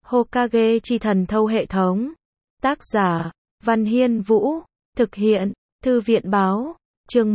Hokage chi thần thâu hệ thống. Tác giả, Văn Hiên Vũ. Thực hiện, Thư viện Báo. Chương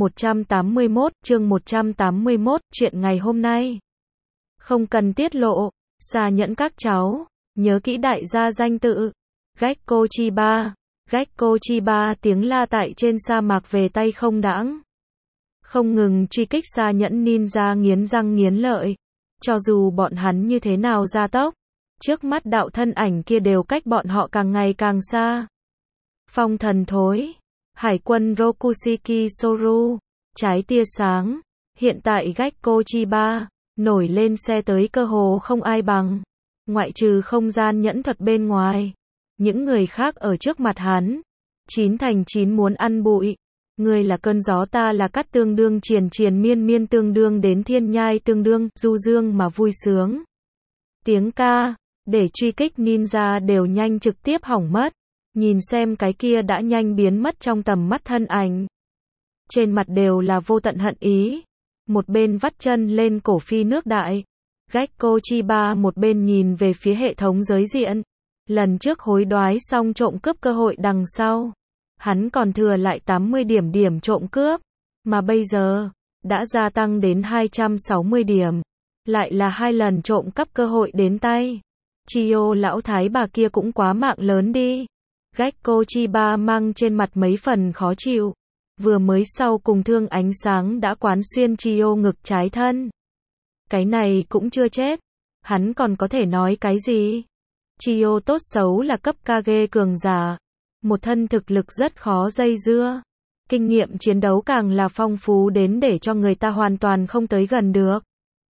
181, chuyện ngày hôm nay. Không cần tiết lộ, xà nhẫn các cháu, nhớ kỹ đại gia danh tự. Gekko Chiba. Gekko Chiba tiếng la tại trên sa mạc về tay không đãng. Không ngừng truy kích xà nhẫn ninja nghiến răng nghiến lợi. Cho dù bọn hắn như thế nào gia tốc, trước mắt đạo thân ảnh kia đều cách bọn họ càng ngày càng xa. Phong thần thối. Hải quân Rokushiki Soru. Trái tia sáng. Hiện tại Gekko Chiba nổi lên xe tới cơ hồ không ai bằng. Ngoại trừ không gian nhẫn thuật bên ngoài, những người khác ở trước mặt hắn, 9 thành 9 muốn ăn bụi. Ngươi là cơn gió, ta là cát, tương đương triền triền miên miên, tương đương đến thiên nhai, tương đương du dương mà vui sướng. Tiếng ca để truy kích ninja đều nhanh trực tiếp hỏng mất. Nhìn xem cái kia đã nhanh biến mất trong tầm mắt thân ảnh, trên mặt đều là vô tận hận ý. Một bên vắt chân lên cổ phi nước đại, Gekko Chiba một bên nhìn về phía hệ thống giới diện. Lần trước hối đoái xong trộm cướp cơ hội đằng sau, hắn còn thừa lại 80 điểm trộm cướp, mà bây giờ đã gia tăng đến 260 điểm, lại là 2 lần trộm cắp cơ hội đến tay. Chiyo lão thái bà kia cũng quá mạng lớn đi. Gekko Chiba mang trên mặt mấy phần khó chịu. Vừa mới sau cùng thương ánh sáng đã quán xuyên Chiyo ngực trái thân. Cái này cũng chưa chết, hắn còn có thể nói cái gì? Chiyo tốt xấu là cấp Kage cường giả, một thân thực lực rất khó dây dưa, kinh nghiệm chiến đấu càng là phong phú đến để cho người ta hoàn toàn không tới gần được.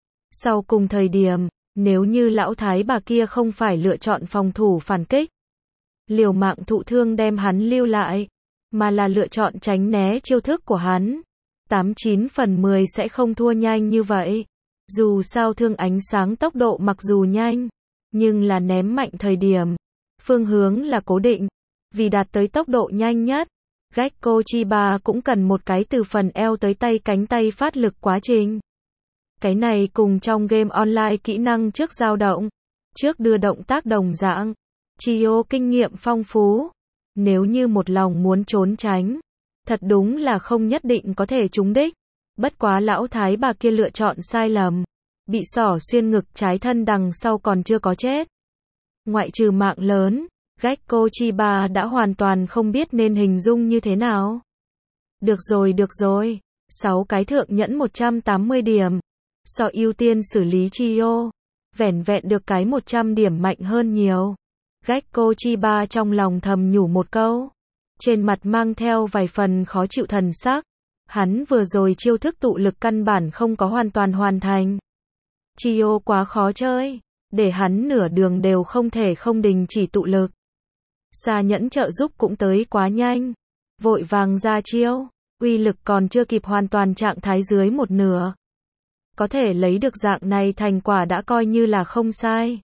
Sau cùng thời điểm, nếu như lão thái bà kia không phải lựa chọn phòng thủ phản kích, liều mạng thụ thương đem hắn lưu lại, mà là lựa chọn tránh né chiêu thức của hắn, 89 phần 10 sẽ không thua nhanh như vậy. Dù sao thương ánh sáng tốc độ mặc dù nhanh, nhưng là ném mạnh thời điểm, phương hướng là cố định. Vì đạt tới tốc độ nhanh nhất, Gekko Chiba cũng cần một cái từ phần eo tới tay cánh tay phát lực quá trình. Cái này cùng trong game online kỹ năng trước dao động, trước đưa động tác đồng dạng. Chiyo kinh nghiệm phong phú, nếu như một lòng muốn trốn tránh, thật đúng là không nhất định có thể trúng đích. Bất quá lão thái bà kia lựa chọn sai lầm, bị xỏ xuyên ngực trái thân đằng sau còn chưa có chết. Ngoại trừ mạng lớn, Gekko Chiba đã hoàn toàn không biết nên hình dung như thế nào. Được rồi, 6 cái thượng nhẫn 180 điểm, so ưu tiên xử lý Chiyo, vẻn vẹn được cái 100 điểm mạnh hơn nhiều. Gekko Chiba trong lòng thầm nhủ một câu, trên mặt mang theo vài phần khó chịu thần sắc. Hắn vừa rồi chiêu thức tụ lực căn bản không có hoàn toàn hoàn thành. Chiyo quá khó chơi, để hắn nửa đường đều không thể không đình chỉ tụ lực. Xà nhẫn trợ giúp cũng tới quá nhanh, vội vàng ra chiêu, uy lực còn chưa kịp hoàn toàn trạng thái dưới một nửa. Có thể lấy được dạng này thành quả đã coi như là không sai.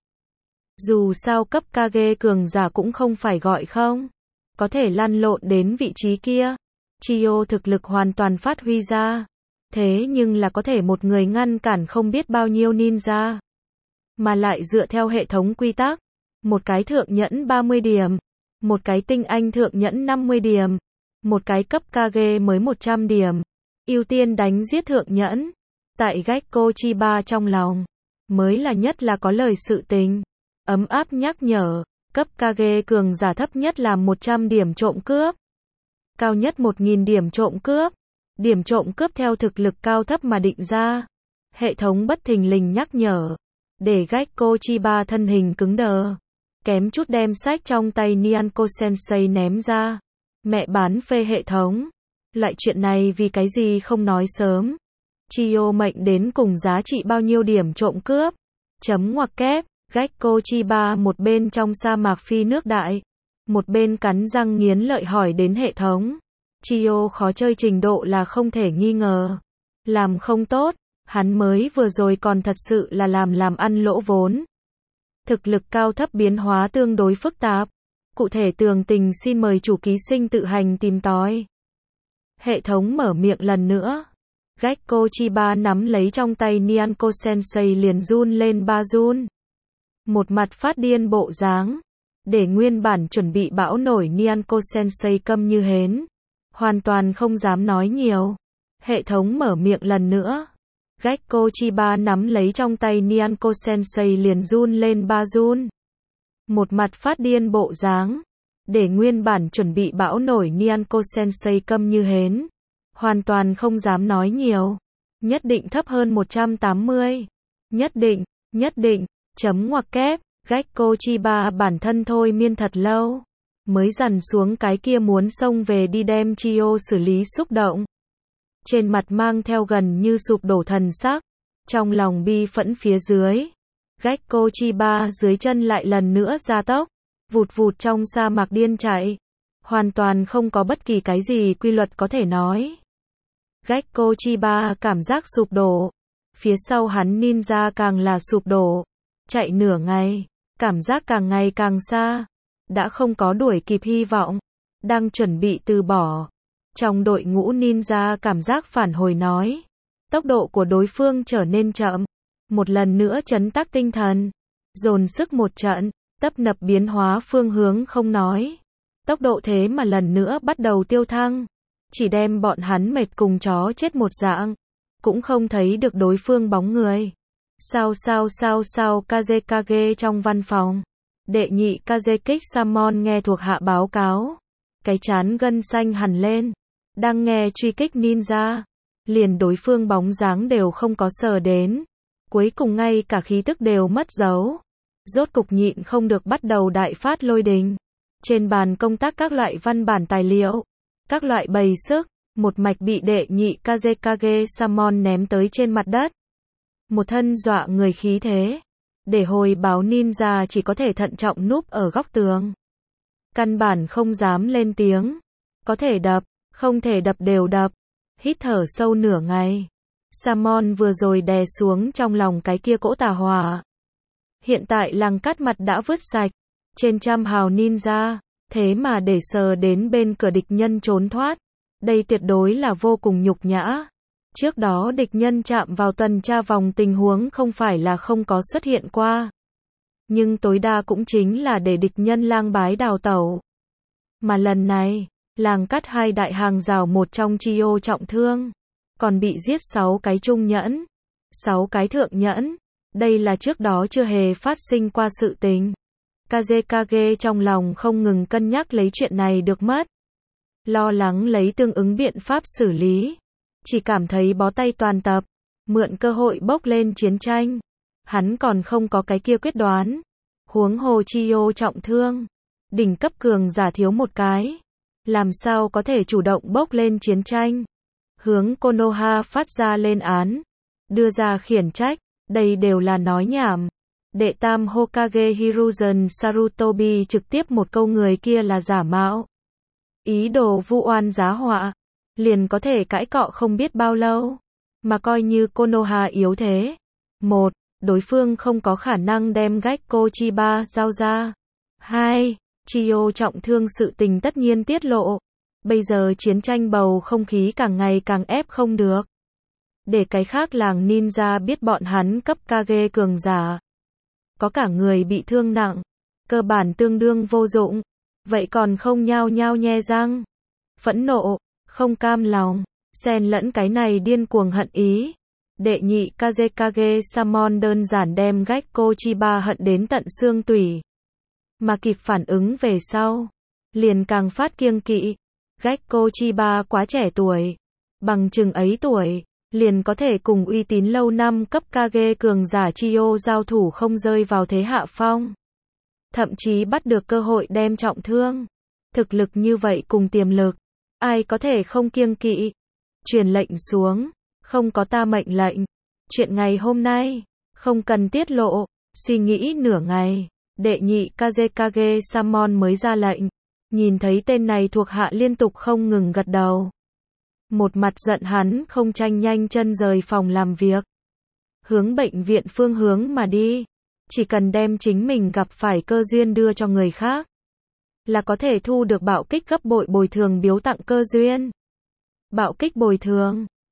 Dù sao cấp Kage cường giả cũng không phải gọi không, có thể lăn lộn đến vị trí kia. Chiyo thực lực hoàn toàn phát huy ra, thế nhưng là có thể một người ngăn cản không biết bao nhiêu ninja. Mà lại dựa theo hệ thống quy tắc, một cái thượng nhẫn 30 điểm, một cái tinh anh thượng nhẫn 50 điểm, một cái cấp Kage mới 100 điểm. Ưu tiên đánh giết thượng nhẫn. Tại Gekko Chiba trong lòng, mới là nhất là có lời sự tình. Ấm áp nhắc nhở, cấp Kage cường giả thấp nhất là 100 điểm trộm cướp, cao nhất 1000 điểm trộm cướp. Điểm trộm cướp theo thực lực cao thấp mà định ra. Hệ thống bất thình lình nhắc nhở, để Gekko Chiba thân hình cứng đờ, kém chút đem sách trong tay Nyanko Sensei ném ra. Mẹ bán phê hệ thống, loại chuyện này vì cái gì không nói sớm. Chiyo mệnh đến cùng giá trị bao nhiêu điểm trộm cướp. Chấm ngoặc kép, Gekko Chiba một bên trong sa mạc phi nước đại, một bên cắn răng nghiến lợi hỏi đến hệ thống. Chiyo khó chơi trình độ là không thể nghi ngờ. Làm không tốt, hắn mới vừa rồi còn thật sự là làm ăn lỗ vốn. Thực lực cao thấp biến hóa tương đối phức tạp. Cụ thể tường tình xin mời chủ ký sinh tự hành tìm tòi. Hệ thống mở miệng lần nữa. Gekko Chiba nắm lấy trong tay Nyanko Sensei liền run lên ba run. một mặt phát điên bộ dáng, để nguyên bản chuẩn bị bão nổi Nyanko Sensei câm như hến, hoàn toàn không dám nói nhiều. Hệ thống mở miệng lần nữa. Gekko Chiba nắm lấy trong tay Nyanko Sensei liền run lên ba run. Một mặt phát điên bộ dáng, để nguyên bản chuẩn bị bão nổi Nyanko Sensei câm như hến, hoàn toàn không dám nói nhiều. Nhất định thấp hơn 180. Nhất định, chấm ngoặc kép. Gekko Chiba bản thân thôi miên thật lâu, mới dằn xuống cái kia muốn xông về đi đem Chio xử lý xúc động. Trên mặt mang theo gần như sụp đổ thần sắc, trong lòng bi phẫn phía dưới. Gekko Chiba dưới chân lại lần nữa gia tốc, vụt vụt trong sa mạc điên chạy. Hoàn toàn không có bất kỳ cái gì quy luật có thể nói. Gekko Chiba cảm giác sụp đổ. Phía sau hắn ninja càng là sụp đổ. Chạy nửa ngày, cảm giác càng ngày càng xa. Đã không có đuổi kịp hy vọng. Đang chuẩn bị từ bỏ. Trong đội ngũ ninja cảm giác phản hồi nói. Tốc độ của đối phương trở nên chậm. Một lần nữa trấn tắc tinh thần. Dồn sức một trận, tấp nập biến hóa phương hướng không nói. Tốc độ thế mà lần nữa bắt đầu tiêu thăng. Chỉ đem bọn hắn mệt cùng chó chết một dạng. Cũng không thấy được đối phương bóng người. Sao Kazekage trong văn phòng. Đệ nhị Kazekik Samon nghe thuộc hạ báo cáo. Cái trán gân xanh hẳn lên. Đang nghe truy kích ninja. Liền đối phương bóng dáng đều không có sờ đến. Cuối cùng ngay cả khí tức đều mất dấu. Rốt cục nhịn không được bắt đầu đại phát lôi đình. Trên bàn công tác các loại văn bản tài liệu. Các loại bày sức. Một mạch bị đệ nhị Kazekage Samon ném tới trên mặt đất. Một thân dọa người khí thế. Để hồi báo ninja chỉ có thể thận trọng núp ở góc tường. Căn bản không dám lên tiếng. Có thể đập, không thể đập đều đập. Hít thở sâu nửa ngày. Samon vừa rồi đè xuống trong lòng cái kia cỗ tà hỏa. Hiện tại làng cắt mặt đã vứt sạch. Trên trăm hào ninja. Thế mà để sờ đến bên cửa địch nhân trốn thoát. Đây tuyệt đối là vô cùng nhục nhã. Trước đó địch nhân chạm vào tuần tra vòng tình huống không phải là không có xuất hiện qua. Nhưng tối đa cũng chính là để địch nhân lang bái đào tẩu. Mà lần này, làng cắt hai đại hàng rào một trong Chio trọng thương. Còn bị giết 6 cái trung nhẫn. 6 cái thượng nhẫn. Đây là trước đó chưa hề phát sinh qua sự tình. Kazekage trong lòng không ngừng cân nhắc lấy chuyện này được mất. Lo lắng lấy tương ứng biện pháp xử lý. Chỉ cảm thấy bó tay toàn tập. Mượn cơ hội bốc lên chiến tranh. Hắn còn không có cái kia quyết đoán. Huống hồ Chio trọng thương. Đỉnh cấp cường giả thiếu một cái. Làm sao có thể chủ động bốc lên chiến tranh. Hướng Konoha phát ra lên án. Đưa ra khiển trách. Đây đều là nói nhảm. Đệ tam Hokage Hiruzen Sarutobi trực tiếp một câu người kia là giả mạo. Ý đồ vu oan giá họa. Liền có thể cãi cọ không biết bao lâu. Mà coi như Konoha yếu thế. 1. Đối phương không có khả năng đem Gekko Chiba giao ra. 2. Chio trọng thương sự tình tất nhiên tiết lộ. Bây giờ chiến tranh bầu không khí càng ngày càng ép không được. Để cái khác làng ninja biết bọn hắn cấp Kage cường giả. Có cả người bị thương nặng. Cơ bản tương đương vô dụng. Vậy còn không nhao nhao nhe răng. Phẫn nộ, không cam lòng, xen lẫn cái này điên cuồng hận ý. Đệ nhị Kazekage Samon đơn giản đem Gekko Chiba hận đến tận xương tủy. Mà kịp phản ứng về sau. Liền càng phát kiêng kỵ. Gekko Chiba quá trẻ tuổi. Bằng chừng ấy tuổi. Liền có thể cùng uy tín lâu năm cấp Kage cường giả Chio giao thủ không rơi vào thế hạ phong. Thậm chí bắt được cơ hội đem trọng thương. Thực lực như vậy cùng tiềm lực. Ai có thể không kiêng kỵ. Truyền lệnh xuống. Không có ta mệnh lệnh. Chuyện ngày hôm nay. Không cần tiết lộ. Suy nghĩ nửa ngày. Đệ nhị Kazekage Samon mới ra lệnh. Nhìn thấy tên này thuộc hạ liên tục không ngừng gật đầu. Một mặt giận hắn không tranh nhanh chân rời phòng làm việc. Hướng bệnh viện phương hướng mà đi. Chỉ cần đem chính mình gặp phải cơ duyên đưa cho người khác. Là có thể thu được bạo kích gấp bội bồi thường biếu tặng cơ duyên. Bạo kích bồi thường.